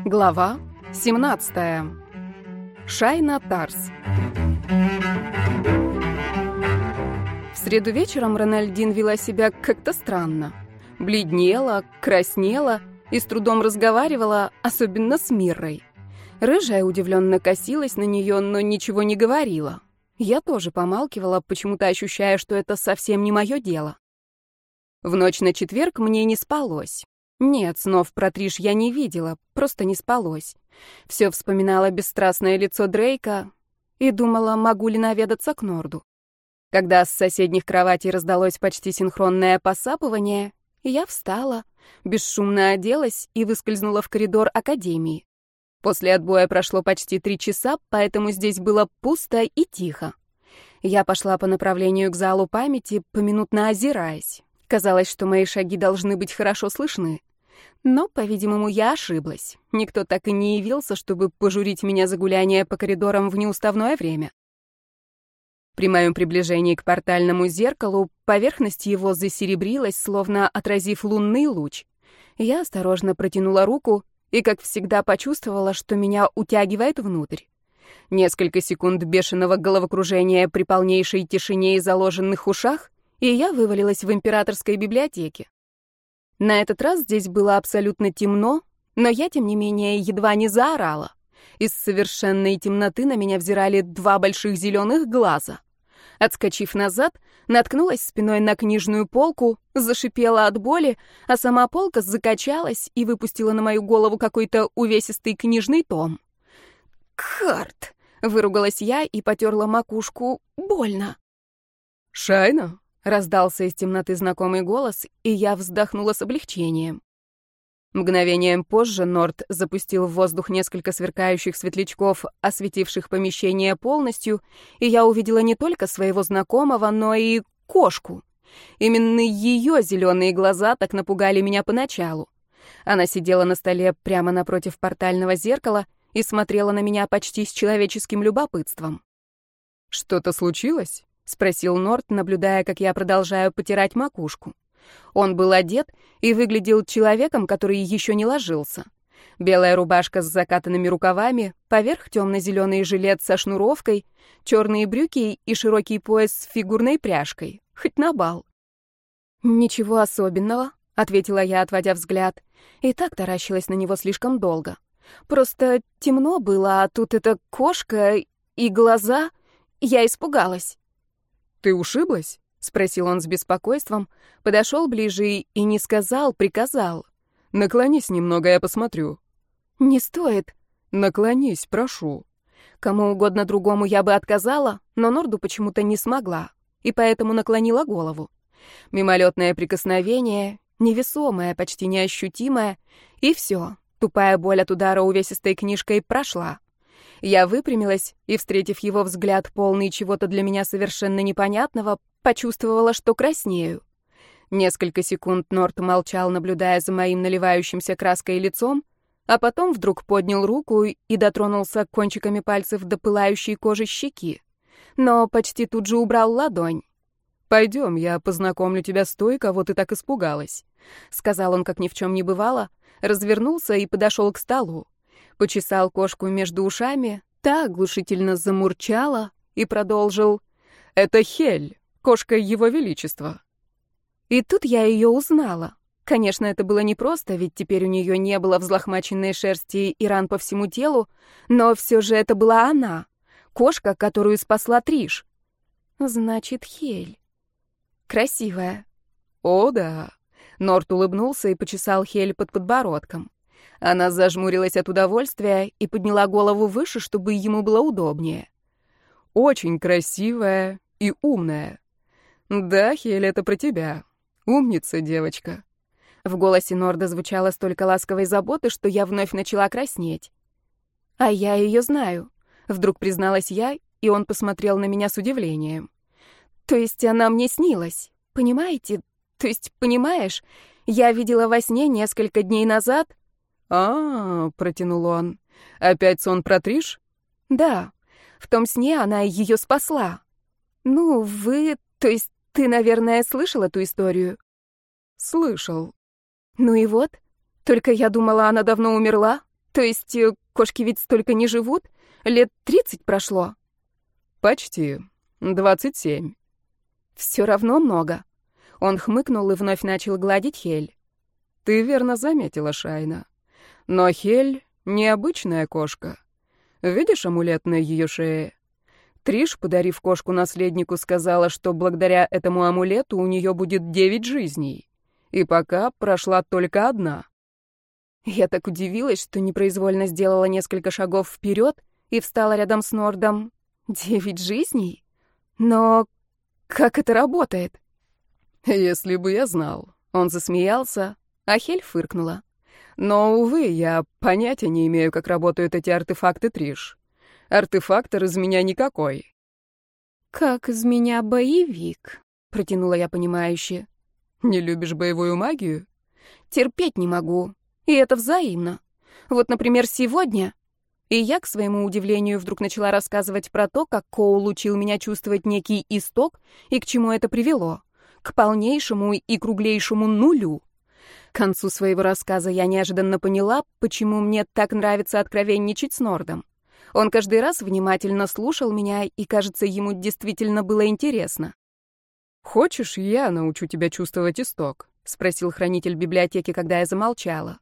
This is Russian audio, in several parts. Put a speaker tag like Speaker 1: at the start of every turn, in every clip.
Speaker 1: Глава 17. Шайна Тарс. В среду вечером Рональдин вела себя как-то странно. Бледнела, краснела и с трудом разговаривала, особенно с Миррой. Рыжая удивленно косилась на нее, но ничего не говорила. Я тоже помалкивала, почему-то ощущая, что это совсем не мое дело. В ночь на четверг мне не спалось. Нет, снов про Триш я не видела, просто не спалось. Все вспоминала бесстрастное лицо Дрейка и думала, могу ли наведаться к Норду. Когда с соседних кроватей раздалось почти синхронное посапывание, я встала, бесшумно оделась и выскользнула в коридор академии. После отбоя прошло почти 3 часа, поэтому здесь было пусто и тихо. Я пошла по направлению к залу памяти, поминутно озираясь. Казалось, что мои шаги должны быть хорошо слышны. Но, по-видимому, я ошиблась. Никто так и не явился, чтобы пожурить меня за гуляние по коридорам в неуставное время. При моем приближении к портальному зеркалу поверхность его засеребрилась, словно отразив лунный луч. Я осторожно протянула руку и, как всегда, почувствовала, что меня утягивает внутрь. Несколько секунд бешеного головокружения при полнейшей тишине и заложенных ушах, и я вывалилась в императорской библиотеке. На этот раз здесь было абсолютно темно, но я, тем не менее, едва не заорала. Из совершенной темноты на меня взирали 2 больших зеленых глаза. Отскочив назад, наткнулась спиной на книжную полку, зашипела от боли, а сама полка закачалась и выпустила на мою голову какой-то увесистый книжный том. «Карт!» — выругалась я и потерла макушку. «Больно!»
Speaker 2: «Шайна?» —
Speaker 1: раздался из темноты знакомый голос, и я вздохнула с облегчением. Мгновением позже Норд запустил в воздух несколько сверкающих светлячков, осветивших помещение полностью, и я увидела не только своего знакомого, но и кошку. Именно ее зеленые глаза так напугали меня поначалу. Она сидела на столе прямо напротив портального зеркала и смотрела на меня почти с человеческим любопытством.
Speaker 2: «Что-то случилось?»
Speaker 1: — спросил Норд, наблюдая, как я продолжаю потирать макушку. Он был одет и выглядел человеком, который еще не ложился. Белая рубашка с закатанными рукавами, поверх темно-зеленый жилет со шнуровкой, черные брюки и широкий пояс с фигурной пряжкой. Хоть на бал. «Ничего особенного», — ответила я, отводя взгляд, и так таращилась на него слишком долго. «Просто темно было, а тут эта кошка и глаза. Я испугалась».
Speaker 2: «Ты ушиблась?»
Speaker 1: — спросил он с беспокойством, подошел ближе и не сказал, приказал.
Speaker 2: «Наклонись немного, я посмотрю».
Speaker 1: «Не стоит».
Speaker 2: «Наклонись, прошу».
Speaker 1: Кому угодно другому я бы отказала, но Норду почему-то не смогла, и поэтому наклонила голову. Мимолетное прикосновение, невесомое, почти неощутимое, и все. Тупая боль от удара увесистой книжкой прошла. Я выпрямилась и, встретив его взгляд, полный чего-то для меня совершенно непонятного, почувствовала, что краснею. Несколько секунд Норд молчал, наблюдая за моим наливающимся краской лицом, а потом вдруг поднял руку и дотронулся кончиками пальцев до пылающей кожи щеки. Но почти тут же убрал ладонь.
Speaker 2: «Пойдем, я познакомлю тебя с той, кого ты так испугалась»,
Speaker 1: — сказал он, как ни в чем не бывало, развернулся и подошел к столу. Почесал кошку между ушами, та оглушительно замурчала и продолжил.
Speaker 2: «Это Хель, кошка Его Величества».
Speaker 1: И тут я ее узнала. Конечно, это было непросто, ведь теперь у нее не было взлохмаченной шерсти и ран по всему телу, но все же это была она, кошка, которую спасла Триш. Значит, Хель. Красивая.
Speaker 2: «О, да».
Speaker 1: Норд улыбнулся и почесал Хель под подбородком. Она зажмурилась от удовольствия и подняла голову выше, чтобы ему было удобнее.
Speaker 2: «Очень красивая и умная. Да, Хель, это про тебя. Умница, девочка».
Speaker 1: В голосе Норда звучало столько ласковой заботы, что я вновь начала краснеть. «А я ее знаю», — вдруг призналась я, и он посмотрел на меня с удивлением. «То есть она мне снилась, понимаете? То есть, понимаешь, я видела во сне несколько дней назад...»
Speaker 2: Протянул он. «Опять сон про Триш?»
Speaker 1: «Да, в том сне она ее спасла. Ну, то есть ты, наверное, слышал эту историю?»
Speaker 2: «Слышал».
Speaker 1: «Ну и вот. Только я думала, она давно умерла». То есть кошки ведь столько не живут? Лет 30 прошло.
Speaker 2: Почти. 27.
Speaker 1: Все равно много. Он хмыкнул и вновь начал гладить Хель.
Speaker 2: Ты верно заметила, Шайна. Но Хель — необычная кошка. Видишь амулет на ее шее? Триш, подарив кошку наследнику, сказала, что благодаря этому амулету у нее будет 9 жизней. И пока прошла только одна.
Speaker 1: Я так удивилась, что непроизвольно сделала несколько шагов вперед и встала рядом с Нордом. 9 жизней? Но как это работает?
Speaker 2: Если бы я знал. Он засмеялся, а Хель фыркнула. Но, увы, я понятия не имею, как работают эти артефакты, Триш. Артефактор из меня никакой.
Speaker 1: Как из меня боевик, протянула я понимающе.
Speaker 2: Не любишь боевую магию?
Speaker 1: Терпеть не могу. И это взаимно. Вот, например, сегодня... И я, к своему удивлению, вдруг начала рассказывать про то, как Коул учил меня чувствовать некий исток и к чему это привело. К полнейшему и круглейшему нулю. К концу своего рассказа я неожиданно поняла, почему мне так нравится откровенничать с Нордом. Он каждый раз внимательно слушал меня, и, кажется, ему действительно было интересно.
Speaker 2: «Хочешь, я научу тебя чувствовать исток?» — спросил хранитель библиотеки, когда я замолчала.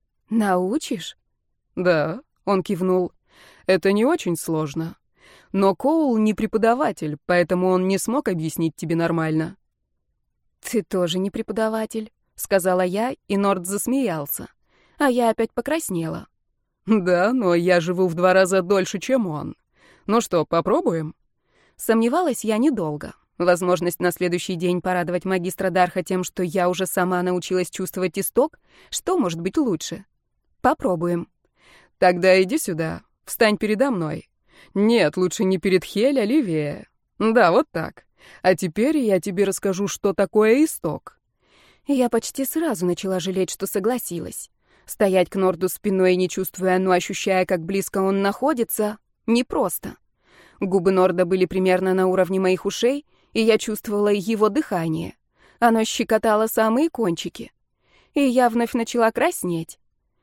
Speaker 1: «Научишь?»
Speaker 2: «Да», — он кивнул. «Это не очень сложно. Но Коул не преподаватель, поэтому он не смог объяснить тебе нормально».
Speaker 1: «Ты тоже не преподаватель», — сказала я, и Норд засмеялся. А я опять покраснела.
Speaker 2: «Да, но я живу в 2 раза дольше, чем он. Ну что, попробуем?»
Speaker 1: Сомневалась я недолго. Возможность на следующий день порадовать магистра Дарха тем, что я уже сама научилась чувствовать исток, что может быть лучше? Попробуем.
Speaker 2: «Тогда иди сюда, встань передо мной. Нет, лучше не перед Хель, а левее. Да, вот так. А теперь я тебе расскажу, что такое исток».
Speaker 1: Я почти сразу начала жалеть, что согласилась. Стоять к Норду спиной, не чувствуя, но ощущая, как близко он находится, непросто. Губы Норда были примерно на уровне моих ушей, и я чувствовала его дыхание. Оно щекотало самые кончики. И я вновь начала краснеть.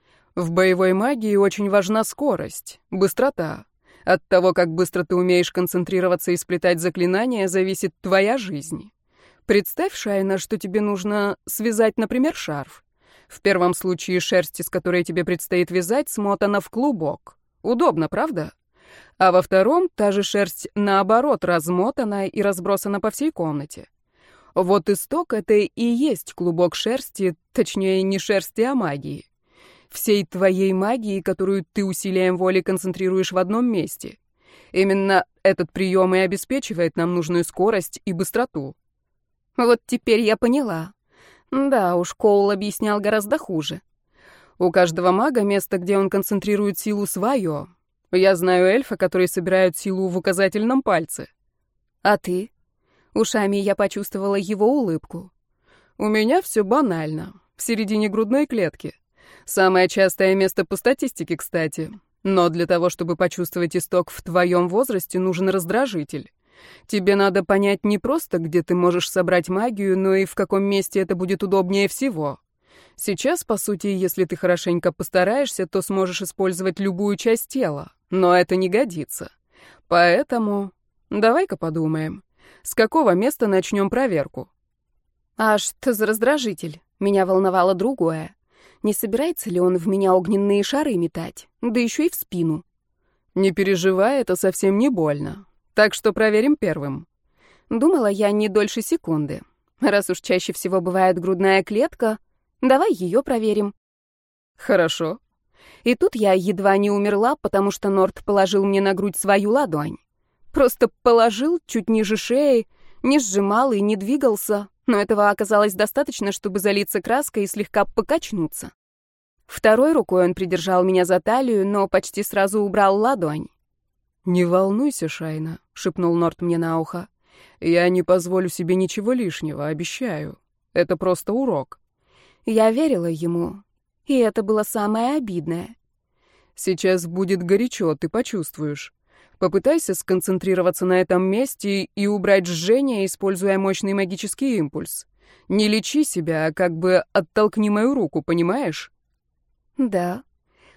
Speaker 2: В боевой магии очень важна скорость, быстрота. От того, как быстро ты умеешь концентрироваться и сплетать заклинания, зависит твоя жизнь. Представь, Шайна, что тебе нужно связать, например, шарф. В первом случае шерсть, из которой тебе предстоит вязать, смотана в клубок. Удобно, правда? А во втором та же шерсть, наоборот, размотана и разбросана по всей комнате. Вот исток — это и есть клубок шерсти, точнее, не шерсти, а магии. Всей твоей магии, которую ты усилием воли концентрируешь в одном месте. Именно этот прием и обеспечивает нам нужную скорость и быстроту.
Speaker 1: Вот теперь я поняла. Да уж, Коул объяснял гораздо хуже.
Speaker 2: У каждого мага место, где он концентрирует силу, свое. Я знаю эльфа, который собирает силу в указательном пальце.
Speaker 1: А ты? Ушами я почувствовала его улыбку.
Speaker 2: У меня все банально. В середине грудной клетки. Самое частое место по статистике, кстати. Но для того, чтобы почувствовать исток в твоем возрасте, нужен раздражитель. Тебе надо понять не просто, где ты можешь собрать магию, но и в каком месте это будет удобнее всего. Сейчас, по сути, если ты хорошенько постараешься, то сможешь использовать любую часть тела, но это не годится. Поэтому давай-ка подумаем, с какого места начнем проверку?
Speaker 1: А что за раздражитель? Меня волновало другое. Не собирается ли он в меня огненные шары метать, да еще и в спину?
Speaker 2: Не переживай, это совсем не больно. Так что проверим первым.
Speaker 1: Думала я не дольше секунды. Раз уж чаще всего бывает грудная клетка, давай ее проверим.
Speaker 2: Хорошо.
Speaker 1: И тут я едва не умерла, потому что Норд положил мне на грудь свою ладонь. Просто положил чуть ниже шеи, не сжимал и не двигался, но этого оказалось достаточно, чтобы залиться краской и слегка покачнуться. Второй рукой он придержал меня за талию, но почти сразу убрал ладонь.
Speaker 2: «Не волнуйся, Шайна», — шепнул Норд мне на ухо. «Я не позволю себе ничего лишнего, обещаю. Это просто урок».
Speaker 1: Я верила ему, и это было самое обидное.
Speaker 2: «Сейчас будет горячо, ты почувствуешь. Попытайся сконцентрироваться на этом месте и убрать жжение, используя мощный магический импульс. Не лечи себя, а как бы оттолкни мою руку, понимаешь?»
Speaker 1: «Да».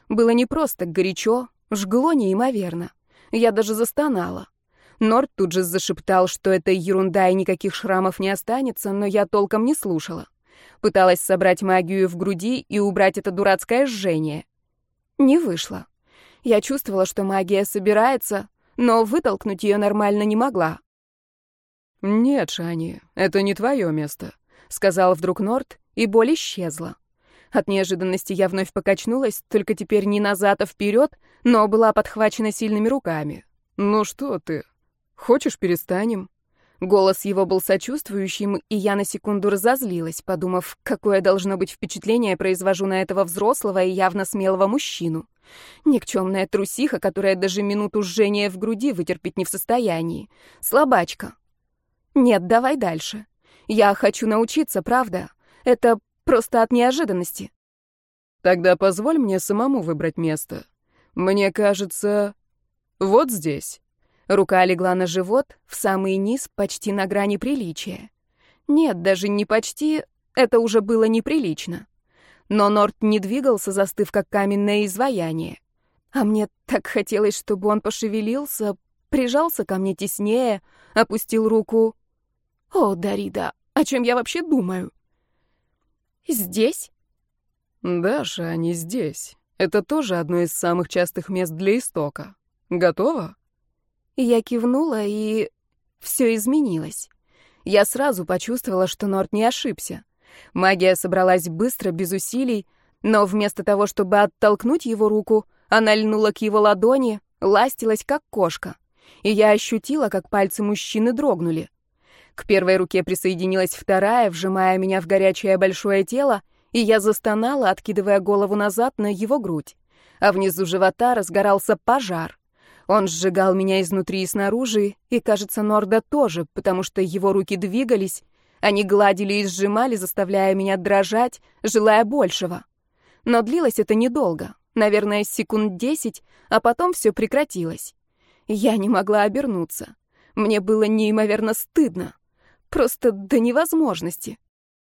Speaker 1: Было не просто горячо, жгло неимоверно. Я даже застонала. Норд тут же зашептал, что это ерунда и никаких шрамов не останется, но я толком не слушала. Пыталась собрать магию в груди и убрать это дурацкое жжение. Не вышло. Я чувствовала, что магия собирается, но вытолкнуть ее нормально не могла.
Speaker 2: «Нет, Шани, это не твое место», — сказал вдруг Норд, и боль исчезла. От неожиданности я вновь покачнулась, только теперь не назад, а вперед, но была подхвачена сильными руками. «Ну что ты? Хочешь, перестанем?» Голос его был сочувствующим, и я на секунду разозлилась, подумав, какое должно быть впечатление произвожу на этого взрослого и явно смелого мужчину. Никчемная трусиха, которая даже минуту жжения в груди вытерпеть не в состоянии. Слабачка. Нет, давай дальше. Я хочу научиться, правда. Это просто от неожиданности. Тогда позволь мне самому выбрать место. Мне кажется, вот здесь. Рука легла на живот, в самый низ, почти на грани приличия. Нет, даже не почти, это уже было неприлично. Но Норд не двигался, застыв как каменное изваяние. А мне так хотелось, чтобы он пошевелился, прижался ко мне теснее, опустил руку. О, Дарида, о чем я вообще думаю? Здесь? Даша, они здесь. Это тоже одно из самых частых мест для истока. Готова?
Speaker 1: Я кивнула, и все изменилось. Я сразу почувствовала, что Норд не ошибся. Магия собралась быстро, без усилий, но вместо того, чтобы оттолкнуть его руку, она льнула к его ладони, ластилась, как кошка. И я ощутила, как пальцы мужчины дрогнули. К первой руке присоединилась вторая, вжимая меня в горячее большое тело, и я застонала, откидывая голову назад на его грудь. А внизу живота разгорался пожар. Он сжигал меня изнутри и снаружи, и, кажется, Норда тоже, потому что его руки двигались, они гладили и сжимали, заставляя меня дрожать, желая большего. Но длилось это недолго, наверное, секунд 10, а потом все прекратилось. Я не могла обернуться. Мне было неимоверно стыдно. Просто до невозможности.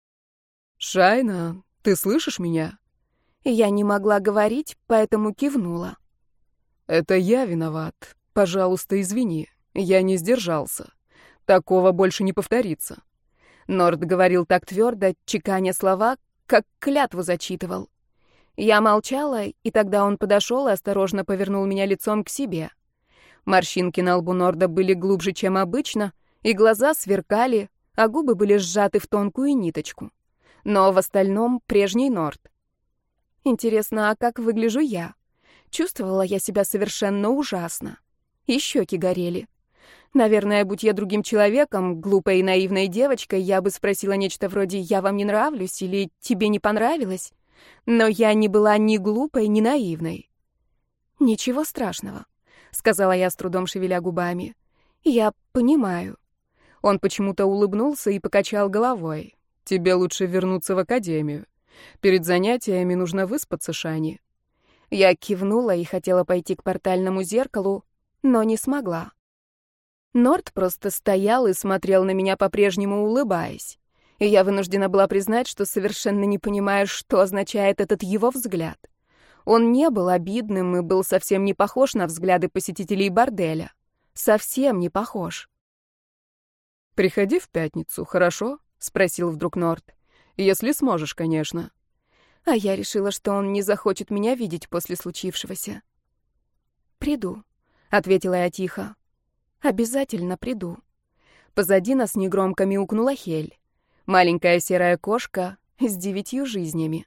Speaker 2: «Шайна, ты слышишь меня?»
Speaker 1: Я не могла говорить, поэтому кивнула.
Speaker 2: «Это я виноват. Пожалуйста, извини. Я не сдержался. Такого больше не повторится».
Speaker 1: Норд говорил так твердо, чеканя слова, как клятву зачитывал. Я молчала, и тогда он подошел и осторожно повернул меня лицом к себе. Морщинки на лбу Норда были глубже, чем обычно, и глаза сверкали, а губы были сжаты в тонкую ниточку. Но в остальном прежний Норд. Интересно, а как выгляжу я? Чувствовала я себя совершенно ужасно. И щеки горели. Наверное, будь я другим человеком, глупой и наивной девочкой, я бы спросила нечто вроде «я вам не нравлюсь» или «тебе не понравилось». Но я не была ни глупой, ни наивной. «Ничего страшного», — сказала я с трудом, шевеля губами. «Я понимаю». Он почему-то улыбнулся и покачал головой.
Speaker 2: «Тебе лучше вернуться в академию. Перед занятиями нужно выспаться, Шани».
Speaker 1: Я кивнула и хотела пойти к портальному зеркалу, но не смогла. Норд просто стоял и смотрел на меня, по-прежнему улыбаясь. И я вынуждена была признать, что совершенно не понимаю, что означает этот его взгляд. Он не был обидным и был совсем не похож на взгляды посетителей борделя. Совсем не похож.
Speaker 2: «Приходи в пятницу, хорошо?» — спросил вдруг Норд. «Если сможешь, конечно».
Speaker 1: А я решила, что он не захочет меня видеть после случившегося. «Приду», — ответила я тихо. «Обязательно приду». Позади нас негромко мяукнула Хель. Маленькая серая кошка с 9 жизнями.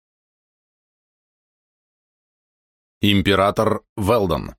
Speaker 3: Император Велдон.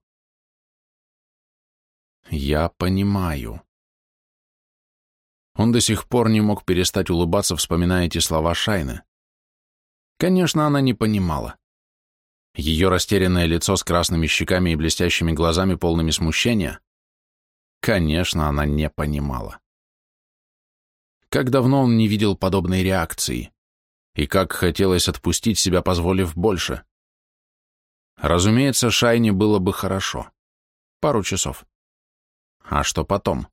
Speaker 3: Я понимаю. Он до сих пор не мог перестать улыбаться, вспоминая эти слова Шайны. Конечно, она не понимала. Ее растерянное лицо с красными щеками и блестящими глазами, полными смущения. Конечно, она не понимала. Как давно он не видел подобной реакции, и как хотелось отпустить себя, позволив больше. Разумеется, Шайне было бы хорошо. Пару часов. А что потом?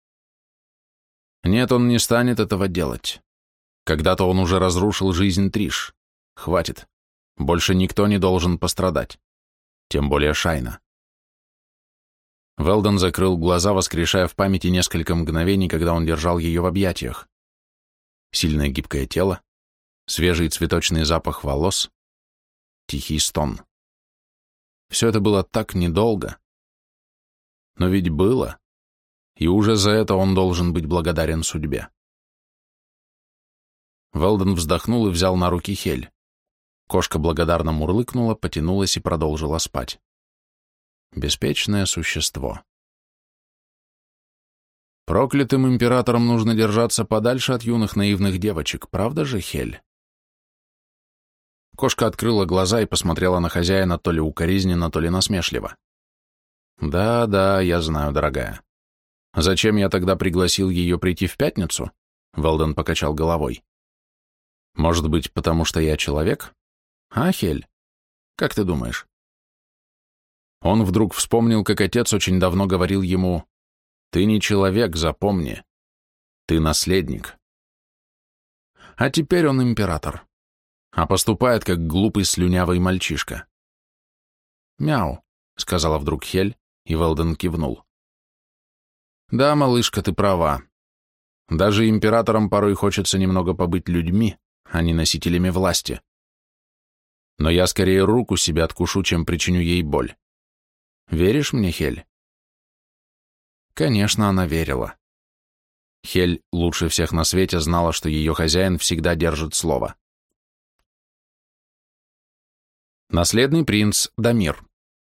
Speaker 3: Нет, он не станет этого делать. Когда-то он уже разрушил жизнь Триш. Хватит. Больше никто не должен пострадать. Тем более Шайна. Велден закрыл глаза, воскрешая в памяти несколько мгновений, когда он держал ее в объятиях. Сильное гибкое тело, свежий цветочный запах волос, тихий стон. Все это было так недолго. Но ведь было, и уже за это он должен быть благодарен судьбе. Велден вздохнул и взял на руки Хель. Кошка благодарно мурлыкнула, потянулась и продолжила спать. Беспечное существо. Проклятым императорам нужно держаться подальше от юных наивных девочек, правда же, Хель? Кошка открыла глаза и посмотрела на хозяина то ли укоризненно, то ли насмешливо. «Да, я знаю, дорогая. Зачем я тогда пригласил ее прийти в пятницу?» Велден покачал головой. «Может быть, потому что я человек? А, Хель? Как ты думаешь?» Он вдруг вспомнил, как отец очень давно говорил ему: «Ты не человек, запомни. Ты наследник». А теперь он император, а поступает как глупый слюнявый мальчишка. «Мяу», — сказала вдруг Хель, и Велден кивнул. «Да, малышка, ты права. Даже императорам порой хочется немного побыть людьми, а не носителями власти. Но я скорее руку себе откушу, чем причиню ей боль. Веришь мне, Хель?» Конечно, она верила. Хель лучше всех на свете знала, что ее хозяин всегда держит слово. Наследный принц Дамир.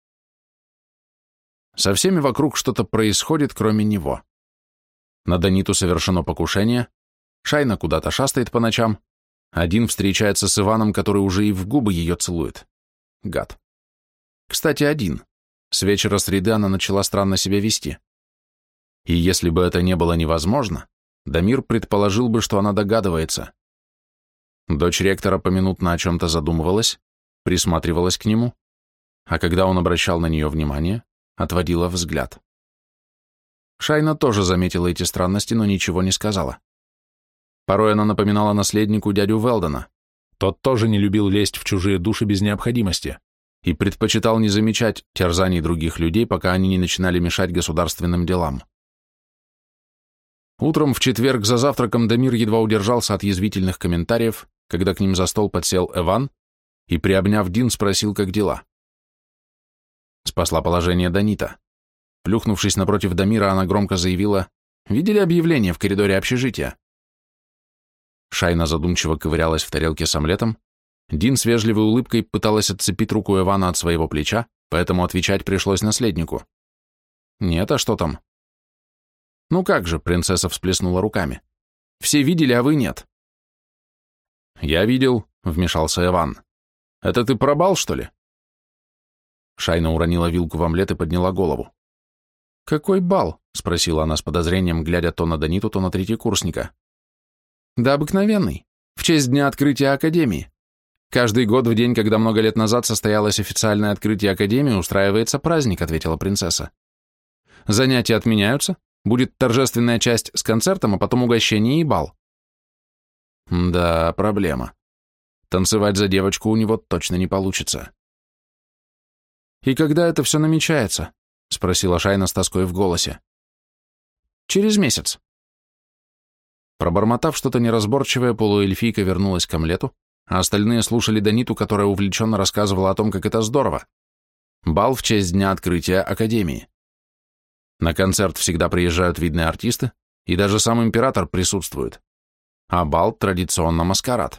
Speaker 3: Со всеми вокруг что-то происходит, кроме него. На Даниту совершено покушение, Шайна куда-то шастает по ночам, один встречается с Иваном, который уже и в губы ее целует. Гад. Кстати, один. С вечера среды она начала странно себя вести. И если бы это не было невозможно, Дамир предположил бы, что она догадывается. Дочь ректора поминутно о чем-то задумывалась, присматривалась к нему, а когда он обращал на нее внимание, отводила взгляд. Шайна тоже заметила эти странности, но ничего не сказала. Порой она напоминала наследнику дядю Велдена. Тот тоже не любил лезть в чужие души без необходимости и предпочитал не замечать терзаний других людей, пока они не начинали мешать государственным делам. Утром в четверг за завтраком Дамир едва удержался от язвительных комментариев, когда к ним за стол подсел Эван и, приобняв Дин, спросил, как дела. Спасла положение Данита. Плюхнувшись напротив Дамира, она громко заявила: «Видели объявление в коридоре общежития?» Шайна задумчиво ковырялась в тарелке с омлетом. Дин с вежливой улыбкой пыталась отцепить руку Эвана от своего плеча, поэтому отвечать пришлось наследнику. «Нет, а что там?» «Ну как же», — принцесса всплеснула руками. «Все видели, а вы нет». «Я видел», — вмешался Эван. «Это ты про бал, что ли?» Шайна уронила вилку в омлет и подняла голову. «Какой бал?» — спросила она с подозрением, глядя то на Даниту, то на третьекурсника. «Да обыкновенный, в честь дня открытия Академии. Каждый год в день, когда много лет назад состоялось официальное открытие Академии, устраивается праздник», — ответила принцесса. «Занятия отменяются, будет торжественная часть с концертом, а потом угощение и бал». «Да, проблема. Танцевать за девочку у него точно не получится». «И когда это все намечается?» — спросила Шайна с тоской в голосе. «Через месяц». Пробормотав что-то неразборчивое, полуэльфийка вернулась к омлету, а остальные слушали Даниту, которая увлеченно рассказывала о том, как это здорово. Бал в честь дня открытия Академии. На концерт всегда приезжают видные артисты, и даже сам император присутствует. А бал традиционно маскарад.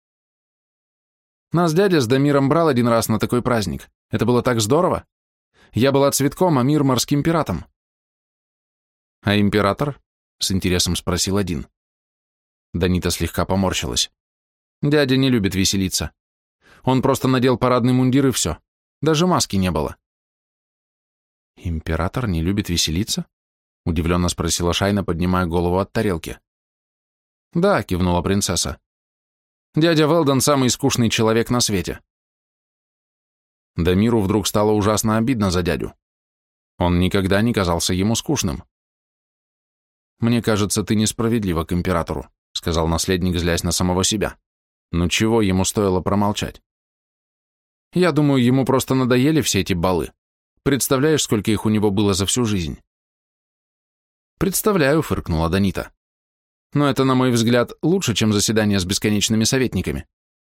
Speaker 3: Нас дядя с Дамиром брал один раз на такой праздник. Это было так здорово. Я была цветком, а мир морским пиратом. А император? С интересом спросил один. Данита слегка поморщилась. Дядя не любит веселиться. Он просто надел парадный мундир и все. Даже маски не было. Император не любит веселиться? Удивленно спросила Шайна, поднимая голову от тарелки. Да, кивнула принцесса. Дядя Велден самый скучный человек на свете. Дамиру вдруг стало ужасно обидно за дядю. Он никогда не казался ему скучным. «Мне кажется, ты несправедлива к императору», — сказал наследник, злясь на самого себя. «Ну чего ему стоило промолчать? Я думаю, ему просто надоели все эти балы. Представляешь, сколько их у него было за всю жизнь?» «Представляю», — фыркнула Данита. «Но это, на мой взгляд, лучше, чем заседание с бесконечными советниками».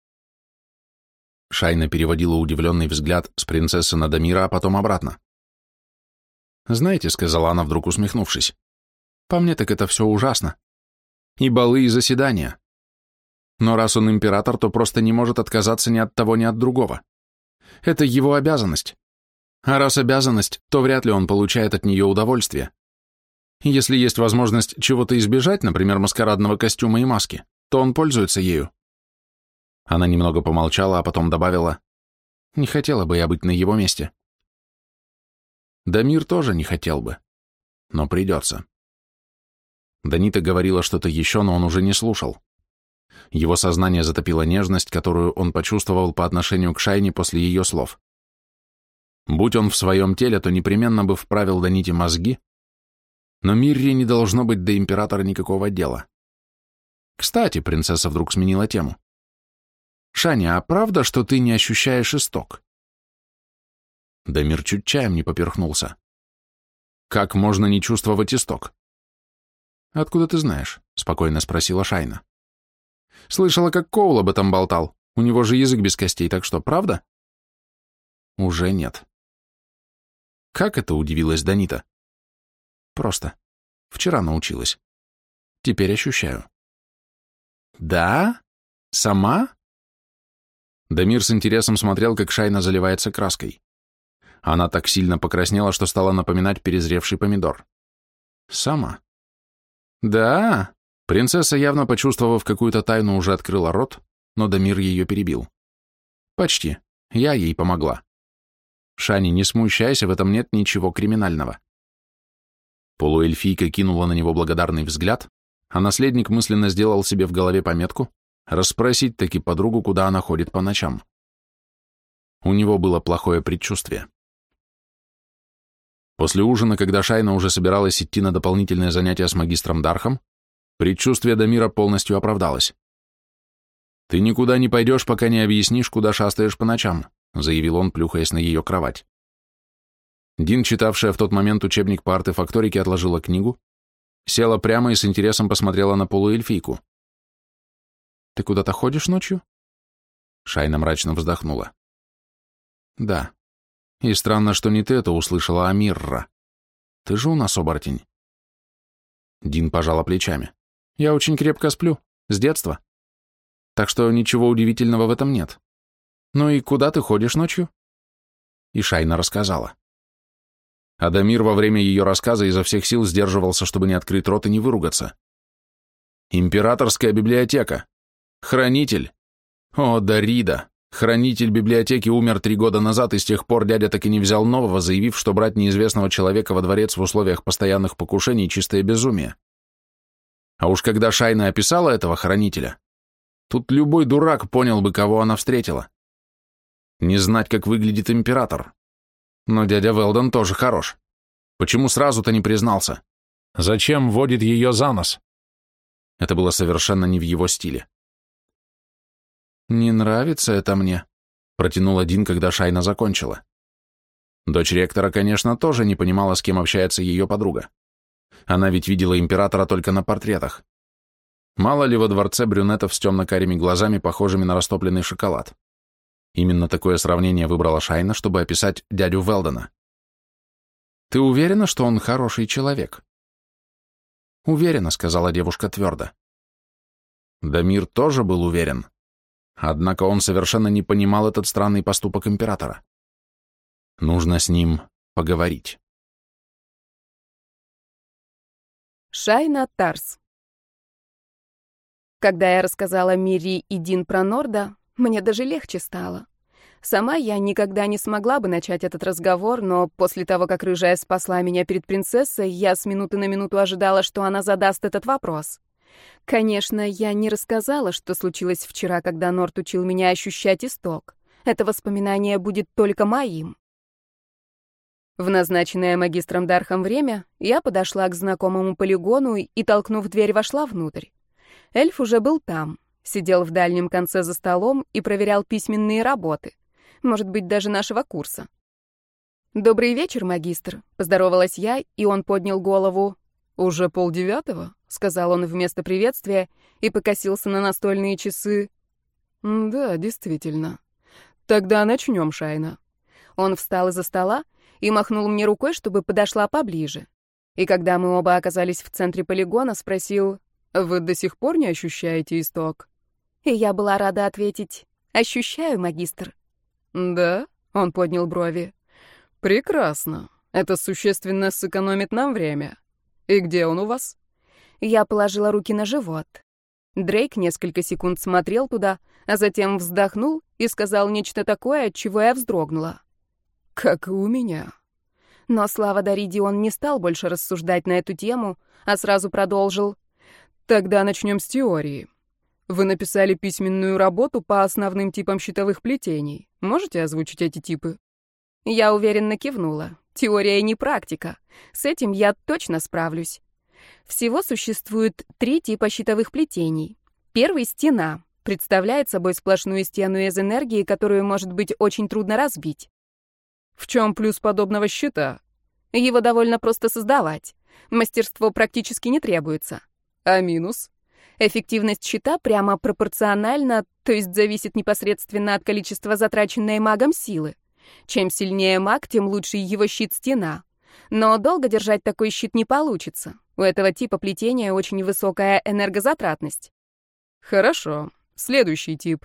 Speaker 3: Шайна переводила удивленный взгляд с принцессы на Дамира, а потом обратно. «Знаете», — сказала она, вдруг усмехнувшись, — «по мне так это все ужасно. И балы, и заседания. Но раз он император, то просто не может отказаться ни от того, ни от другого. Это его обязанность. А раз обязанность, то вряд ли он получает от нее удовольствие. Если есть возможность чего-то избежать, например, маскарадного костюма и маски, то он пользуется ею». Она немного помолчала, а потом добавила: «Не хотела бы я быть на его месте». Дамир тоже не хотел бы, но придется. Данита говорила что-то еще, но он уже не слушал. Его сознание затопила нежность, которую он почувствовал по отношению к Шайне после ее слов. Будь он в своем теле, то непременно бы вправил Даните мозги, но Мирре не должно быть до императора никакого дела. Кстати, принцесса вдруг сменила тему. «Шаня, а правда, что ты не ощущаешь исток?» Дамир чуть чаем не поперхнулся. «Как можно не чувствовать исток?» «Откуда ты знаешь?» — спокойно спросила Шайна. «Слышала, как Коул об этом болтал. У него же язык без костей, так что, правда?» «Уже нет». «Как это?» — удивилась Данита. «Просто. Вчера научилась. Теперь ощущаю». «Да? Сама?» Дамир с интересом смотрел, как Шайна заливается краской. Она так сильно покраснела, что стала напоминать перезревший помидор. «Сама?» «Да?» Принцесса, явно почувствовав какую-то тайну, уже открыла рот, но Дамир ее перебил. «Почти. Я ей помогла. Шани, не смущайся, в этом нет ничего криминального». Полуэльфийка кинула на него благодарный взгляд, а наследник мысленно сделал себе в голове пометку расспросить таки подругу, куда она ходит по ночам. У него было плохое предчувствие. После ужина, когда Шайна уже собиралась идти на дополнительные занятия с магистром Дархом, предчувствие Дамира полностью оправдалось. «Ты никуда не пойдешь, пока не объяснишь, куда шастаешь по ночам», заявил он, плюхаясь на ее кровать. Дин, читавшая в тот момент учебник по артефакторике, отложила книгу, села прямо и с интересом посмотрела на полуэльфийку. «Ты куда-то ходишь ночью?» Шайна мрачно вздохнула. «Да. И странно, что не ты это услышала, а Мирра. Ты же у нас оборотень». Дин пожала плечами. «Я очень крепко сплю. С детства. Так что ничего удивительного в этом нет. Ну и куда ты ходишь ночью?» И Шайна рассказала. Адамир во время ее рассказа изо всех сил сдерживался, чтобы не открыть рот и не выругаться. «Императорская библиотека. Хранитель. О, Дарида. Хранитель библиотеки умер 3 года назад, и с тех пор дядя так и не взял нового, заявив, что брать неизвестного человека во дворец в условиях постоянных покушений — чистое безумие. А уж когда Шайна описала этого хранителя, тут любой дурак понял бы, кого она встретила. Не знать, как выглядит император. Но дядя Велден тоже хорош. Почему сразу-то не признался? Зачем водит ее за нос?» Это было совершенно не в его стиле. «Не нравится это мне», — протянул Дин, когда Шайна закончила. Дочь ректора, конечно, тоже не понимала, с кем общается ее подруга. Она ведь видела императора только на портретах. Мало ли во дворце брюнетов с темно-карими глазами, похожими на растопленный шоколад. Именно такое сравнение выбрала Шайна, чтобы описать дядю Велдена. «Ты уверена, что он хороший человек?» «Уверена», — сказала девушка твердо. Дамир тоже был уверен. Однако он совершенно не понимал этот странный поступок императора. Нужно с ним поговорить.
Speaker 1: Шайна Тарс. Когда я рассказала Мири и Дин про Норда, мне даже легче стало. Сама я никогда не смогла бы начать этот разговор, но после того, как рыжая спасла меня перед принцессой, я с минуты на минуту ожидала, что она задаст этот вопрос. Конечно, я не рассказала, что случилось вчера, когда Норд учил меня ощущать исток. Это воспоминание будет только моим. В назначенное магистром Дархом время я подошла к знакомому полигону и, толкнув дверь, вошла внутрь. Эльф уже был там, сидел в дальнем конце за столом и проверял письменные работы. Может быть, даже нашего курса. «Добрый вечер, магистр», — поздоровалась я, и он поднял голову.
Speaker 2: «Уже 8:30?» — сказал он вместо приветствия и покосился на настольные часы. «Да, действительно. Тогда начнем, Шайна».
Speaker 1: Он встал из-за стола и махнул мне рукой, чтобы подошла поближе. И когда мы оба оказались в центре полигона, спросил:
Speaker 2: «Вы до сих пор не ощущаете исток?»
Speaker 1: И я была рада ответить: «Ощущаю, магистр».
Speaker 2: «Да?» — он поднял брови. «Прекрасно. Это существенно сэкономит нам время. И где он у вас?»
Speaker 1: Я положила руки на живот. Дрейк несколько секунд смотрел туда, а затем вздохнул и сказал нечто такое, от чего я вздрогнула.
Speaker 2: «Как и у меня».
Speaker 1: Но слава Дариди, он не стал больше рассуждать на эту тему, а сразу продолжил.
Speaker 2: «Тогда начнем с теории. Вы написали письменную работу по основным типам щитовых плетений. Можете озвучить эти типы?»
Speaker 1: Я уверенно кивнула. Теория не практика. С этим я точно справлюсь. Всего существует 3 типа щитовых плетений. Первый — стена. Представляет собой сплошную стену из энергии, которую может быть очень трудно разбить.
Speaker 2: В чем плюс подобного щита?
Speaker 1: Его довольно просто создавать. Мастерство практически не требуется.
Speaker 2: А минус?
Speaker 1: Эффективность щита прямо пропорциональна, то есть зависит непосредственно от количества затраченной магом силы. Чем сильнее маг, тем лучше его щит-стена. Но долго держать такой щит не получится. У этого типа плетения очень высокая энергозатратность.
Speaker 2: Хорошо. Следующий тип.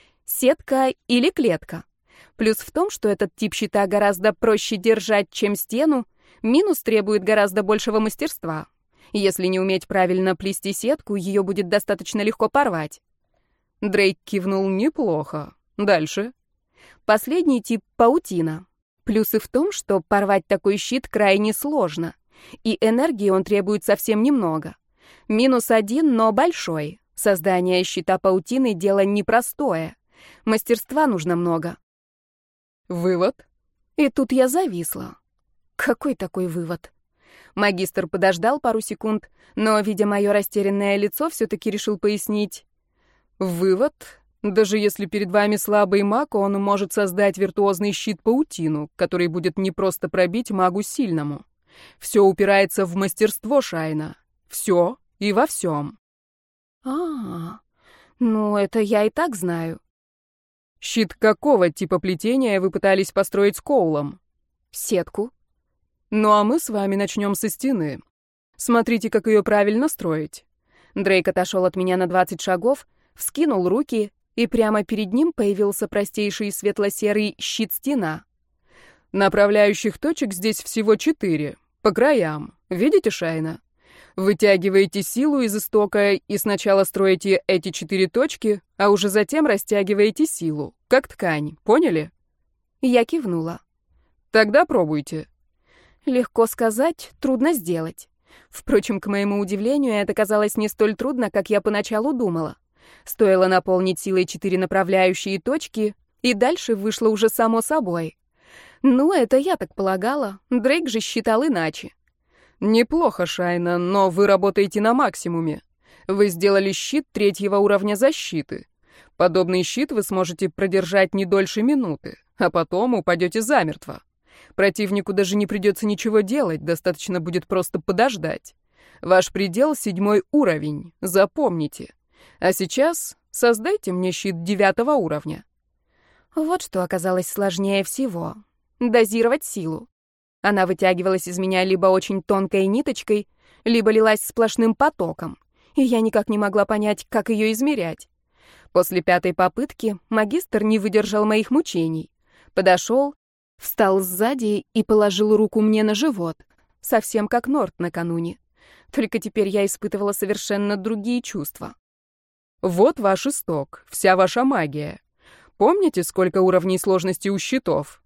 Speaker 1: Сетка или клетка. Плюс в том, что этот тип щита гораздо проще держать, чем стену, минус требует гораздо большего мастерства. Если не уметь правильно плести сетку, ее будет достаточно легко порвать.
Speaker 2: Дрейк кивнул: неплохо. Дальше.
Speaker 1: Последний тип — паутина. Плюсы в том, что порвать такой щит крайне сложно, и энергии он требует совсем немного. Минус 1, но большой. Создание щита паутины — дело непростое. Мастерства нужно много.
Speaker 2: Вывод?
Speaker 1: И тут я зависла. Какой такой вывод? Магистр подождал пару секунд, но, видя мое растерянное лицо, все-таки решил пояснить.
Speaker 2: Вывод? Даже если перед вами слабый маг, он может создать виртуозный щит-паутину, который будет не просто пробить магу сильному. Все упирается в мастерство, Шайна. Все и во всем.
Speaker 1: Ну это я и так знаю.
Speaker 2: Щит какого типа плетения вы пытались построить с Коулом?
Speaker 1: Сетку.
Speaker 2: Ну а мы с вами начнем со стены. Смотрите, как ее правильно строить.
Speaker 1: Дрейк отошел от меня на 20 шагов, вскинул руки, и прямо перед ним появился простейший светло-серый щит-стена.
Speaker 2: Направляющих точек здесь всего 4, по краям. Видите, Шайна? Вытягиваете силу из истока и сначала строите эти 4 точки, а уже затем растягиваете силу, как ткань. Поняли?
Speaker 1: Я кивнула.
Speaker 2: Тогда пробуйте.
Speaker 1: Легко сказать, трудно сделать. Впрочем, к моему удивлению, это казалось не столь трудно, как я поначалу думала. Стоило наполнить силой 4 направляющие точки, и дальше вышло уже само собой. Ну, это я так полагала. Дрейк же считал иначе.
Speaker 2: Неплохо, Шайна, но вы работаете на максимуме. Вы сделали щит 3-го уровня защиты. Подобный щит вы сможете продержать не дольше минуты, а потом упадете замертво. Противнику даже не придется ничего делать, достаточно будет просто подождать. Ваш предел — 7-й уровень, запомните. А сейчас создайте мне щит 9-го уровня.
Speaker 1: Вот что оказалось сложнее всего. Дозировать силу. Она вытягивалась из меня либо очень тонкой ниточкой, либо лилась сплошным потоком, и я никак не могла понять, как ее измерять. После 5-й попытки магистр не выдержал моих мучений. Подошел, встал сзади и положил руку мне на живот, совсем как Норт накануне. Только теперь я испытывала совершенно другие чувства.
Speaker 2: Вот ваш исток, вся ваша магия. Помните, сколько уровней сложности у щитов?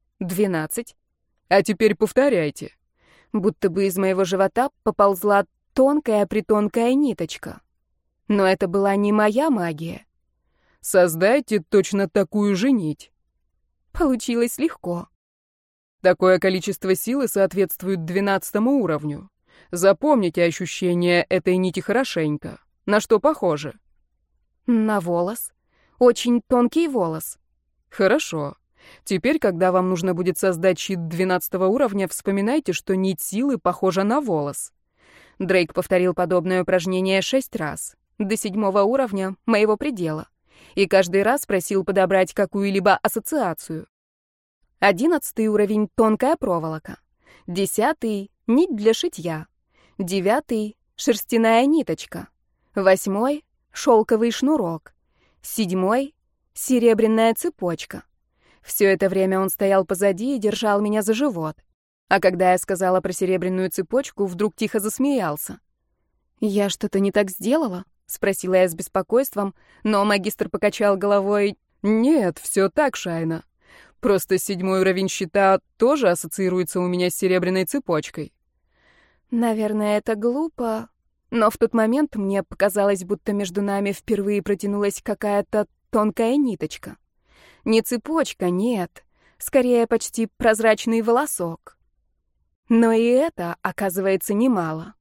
Speaker 1: 12.
Speaker 2: А теперь повторяйте.
Speaker 1: Будто бы из моего живота поползла тонкая-притонкая ниточка. Но это была не моя магия.
Speaker 2: Создайте точно такую же нить.
Speaker 1: Получилось легко.
Speaker 2: Такое количество силы соответствует 12-му уровню. Запомните ощущение этой нити хорошенько. На что похоже?
Speaker 1: На волос. Очень тонкий волос.
Speaker 2: Хорошо. Теперь, когда вам нужно будет создать щит 12-го уровня, вспоминайте, что нить силы похожа на волос.
Speaker 1: Дрейк повторил подобное упражнение 6 раз, до 7-го уровня моего предела, и каждый раз просил подобрать какую-либо ассоциацию. 11-й уровень — тонкая проволока. 10-й — нить для шитья. 9-й — шерстяная ниточка. 8-й — шелковый шнурок. 7-й — серебряная цепочка. Все это время он стоял позади и держал меня за живот. А когда я сказала про серебряную цепочку, вдруг тихо засмеялся. «Я что-то не так сделала?» — спросила я с беспокойством, но магистр покачал головой.
Speaker 2: «Нет, все так, Шайна. Просто 7-й уровень щита тоже ассоциируется у меня с серебряной цепочкой».
Speaker 1: Наверное, это глупо, но в тот момент мне показалось, будто между нами впервые протянулась какая-то тонкая ниточка. Не цепочка, нет, скорее почти прозрачный волосок. Но и это, оказывается, немало.